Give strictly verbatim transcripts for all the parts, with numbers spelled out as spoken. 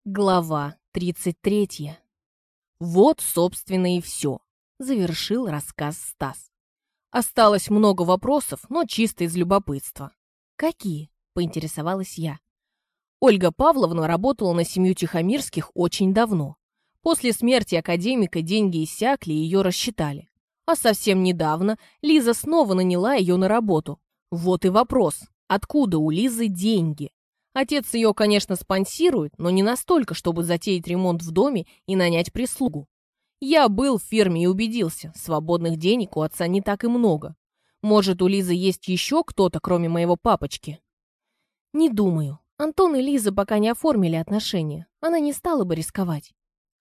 Глава тридцать третья. Вот, собственно, и все. Завершил рассказ Стас. Осталось много вопросов, но чисто из любопытства. Какие? Поинтересовалась я. Ольга Павловна работала на семью Тихомирских очень давно. После смерти академика деньги иссякли и ее рассчитали. А совсем недавно Лиза снова наняла ее на работу. Вот и вопрос, откуда у Лизы деньги? Отец ее, конечно, спонсирует, но не настолько, чтобы затеять ремонт в доме и нанять прислугу. Я был в фирме и убедился, свободных денег у отца не так и много. Может, у Лизы есть еще кто-то, кроме моего папочки? Не думаю. Антон и Лиза пока не оформили отношения. Она не стала бы рисковать.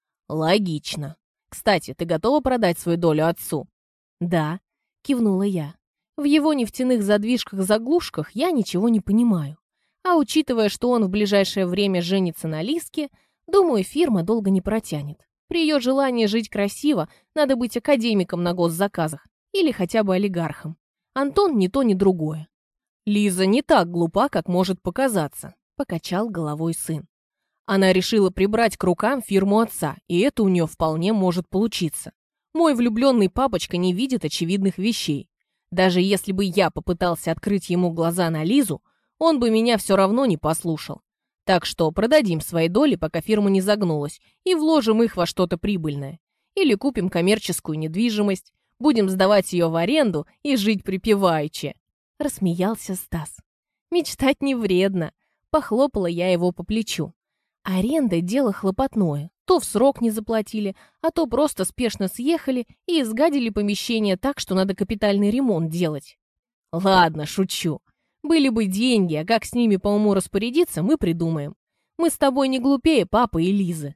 Логично. Кстати, ты готова продать свою долю отцу? Да, кивнула я. В его нефтяных задвижках-заглушках я ничего не понимаю. А учитывая, что он в ближайшее время женится на Лизке, думаю, фирма долго не протянет. При ее желании жить красиво надо быть академиком на госзаказах или хотя бы олигархом. Антон ни то, ни другое. Лиза не так глупа, как может показаться, покачал головой сын. Она решила прибрать к рукам фирму отца, и это у нее вполне может получиться. Мой влюбленный папочка не видит очевидных вещей. Даже если бы я попытался открыть ему глаза на Лизу, он бы меня все равно не послушал. Так что продадим свои доли, пока фирма не загнулась, и вложим их во что-то прибыльное. Или купим коммерческую недвижимость, будем сдавать ее в аренду и жить припеваючи. Рассмеялся Стас. Мечтать не вредно. Похлопала я его по плечу. Аренда — дело хлопотное. То в срок не заплатили, а то просто спешно съехали и изгадили помещение так, что надо капитальный ремонт делать. Ладно, шучу. Были бы деньги, а как с ними по уму распорядиться, мы придумаем. Мы с тобой не глупее папы и Лизы.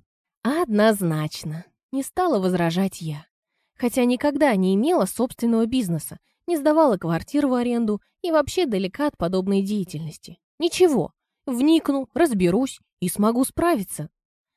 Однозначно. Не стала возражать я. Хотя никогда не имела собственного бизнеса, не сдавала квартиру в аренду и вообще далека от подобной деятельности. Ничего. Вникну, разберусь и смогу справиться.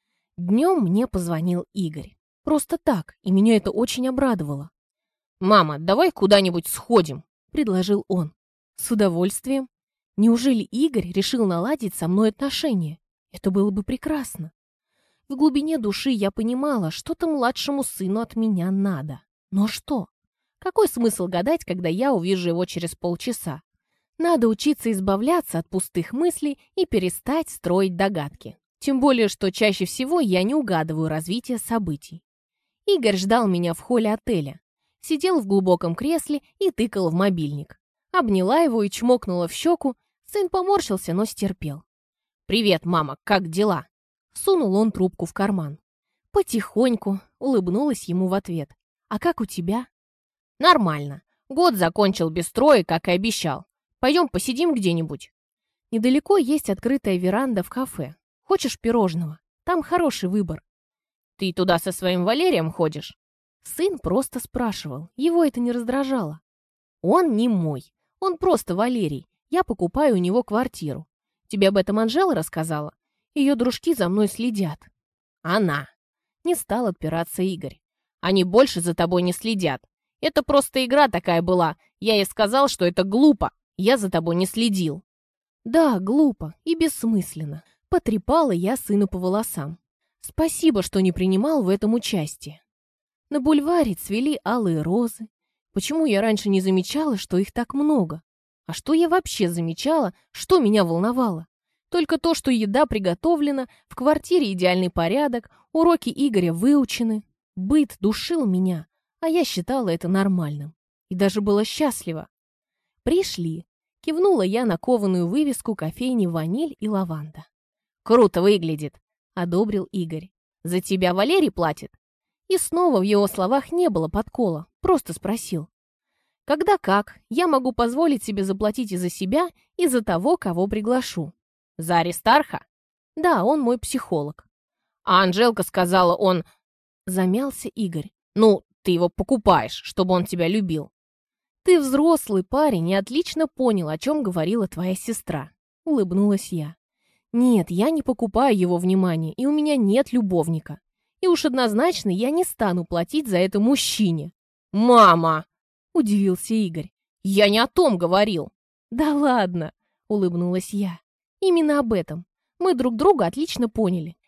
Днем мне позвонил Игорь. Просто так, и меня это очень обрадовало. «Мама, давай куда-нибудь сходим», — предложил он. С удовольствием. Неужели Игорь решил наладить со мной отношения? Это было бы прекрасно. В глубине души я понимала, что-то младшему сыну от меня надо. Но что? Какой смысл гадать, когда я увижу его через полчаса? Надо учиться избавляться от пустых мыслей и перестать строить догадки. Тем более, что чаще всего я не угадываю развитие событий. Игорь ждал меня в холле отеля. Сидел в глубоком кресле и тыкал в мобильник. Обняла его и чмокнула в щеку. Сын поморщился, но стерпел. «Привет, мама, как дела?» Сунул он трубку в карман. «Потихоньку», — улыбнулась ему в ответ. «А как у тебя?» «Нормально. Год закончил без троек, как и обещал. Пойдем посидим где-нибудь». «Недалеко есть открытая веранда в кафе. Хочешь пирожного? Там хороший выбор». «Ты туда со своим Валерием ходишь?» Сын просто спрашивал. Его это не раздражало. «Он не мой. Он просто Валерий. Я покупаю у него квартиру. Тебе об этом Анжела рассказала? Ее дружки за мной следят». «Она». Не стал отпираться Игорь. «Они больше за тобой не следят. Это просто игра такая была. Я ей сказал, что это глупо. Я за тобой не следил». «Да, глупо и бессмысленно». Потрепала я сына по волосам. «Спасибо, что не принимал в этом участие». На бульваре цвели алые розы. Почему я раньше не замечала, что их так много? А что я вообще замечала, что меня волновало? Только то, что еда приготовлена, в квартире идеальный порядок, уроки Игоря выучены. Быт душил меня, а я считала это нормальным. И даже была счастлива. «Пришли», — кивнула я на кованую вывеску кофейни «Ваниль и лаванда». «Круто выглядит», — одобрил Игорь. «За тебя Валерий платит?» И снова в его словах не было подкола, просто спросил. «Когда как, я могу позволить себе заплатить и за себя, и за того, кого приглашу». «За Аристарха?» «Да, он мой психолог». «А Анжелка сказала, он...» Замялся Игорь. «Ну, ты его покупаешь, чтобы он тебя любил». «Ты взрослый парень и отлично понял, о чем говорила твоя сестра», — улыбнулась я. «Нет, я не покупаю его внимание, и у меня нет любовника. И уж однозначно я не стану платить за это мужчине». «Мама!» — удивился Игорь. «Я не о том говорил». «Да ладно!» — улыбнулась я. «Именно об этом. Мы друг друга отлично поняли.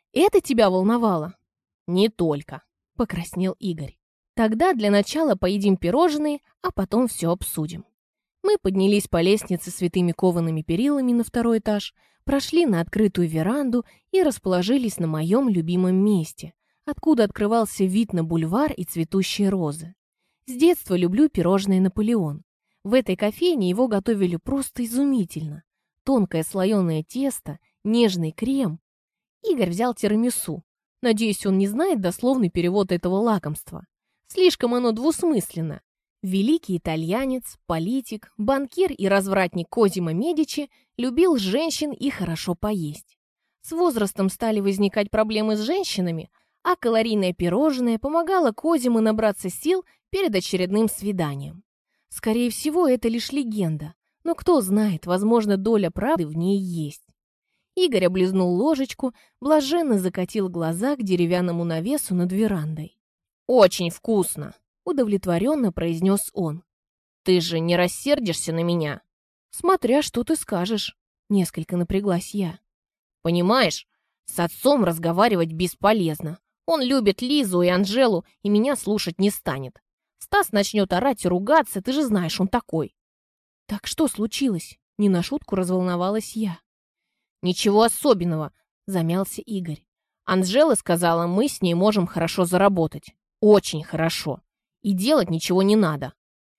Это тебя волновало? Не только, покраснел Игорь. Тогда для начала поедим пирожные, а потом все обсудим. Мы поднялись по лестнице с витыми коваными перилами на второй этаж, прошли на открытую веранду и расположились на моем любимом месте, откуда открывался вид на бульвар и цветущие розы. С детства люблю пирожное «Наполеон». В этой кофейне его готовили просто изумительно. Тонкое слоеное тесто, нежный крем. Игорь взял тирамису. Надеюсь, он не знает дословный перевод этого лакомства. Слишком оно двусмысленно. Великий итальянец, политик, банкир и развратник Козимо Медичи любил женщин и хорошо поесть. С возрастом стали возникать проблемы с женщинами, а калорийное пирожное помогало Козимо набраться сил перед очередным свиданием. Скорее всего, это лишь легенда, но кто знает, возможно, доля правды в ней есть. Игорь облизнул ложечку, блаженно закатил глаза к деревянному навесу над верандой. «Очень вкусно!» — удовлетворенно произнес он. «Ты же не рассердишься на меня?» «Смотря что ты скажешь», — несколько напряглась я. «Понимаешь, с отцом разговаривать бесполезно. Он любит Лизу и Анжелу и меня слушать не станет. Стас начнет орать и ругаться, ты же знаешь, он такой». «Так что случилось?» — не на шутку разволновалась я. «Ничего особенного», — замялся Игорь. «Анжела сказала, мы с ней можем хорошо заработать. Очень хорошо. И делать ничего не надо».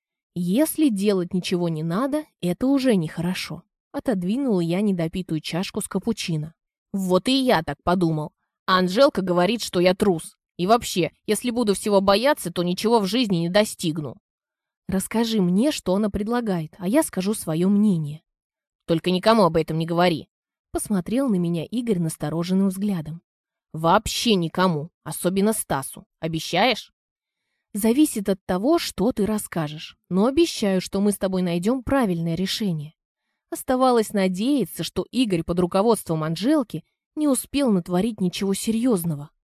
«Если делать ничего не надо, это уже нехорошо», — отодвинула я недопитую чашку с капучино. «Вот и я так подумал. А Анжелка говорит, что я трус. И вообще, если буду всего бояться, то ничего в жизни не достигну». «Расскажи мне, что она предлагает, а я скажу свое мнение». «Только никому об этом не говори». Посмотрел на меня Игорь настороженным взглядом. «Вообще никому, особенно Стасу. Обещаешь?» «Зависит от того, что ты расскажешь, но обещаю, что мы с тобой найдем правильное решение». Оставалось надеяться, что Игорь под руководством Анжелки не успел натворить ничего серьезного.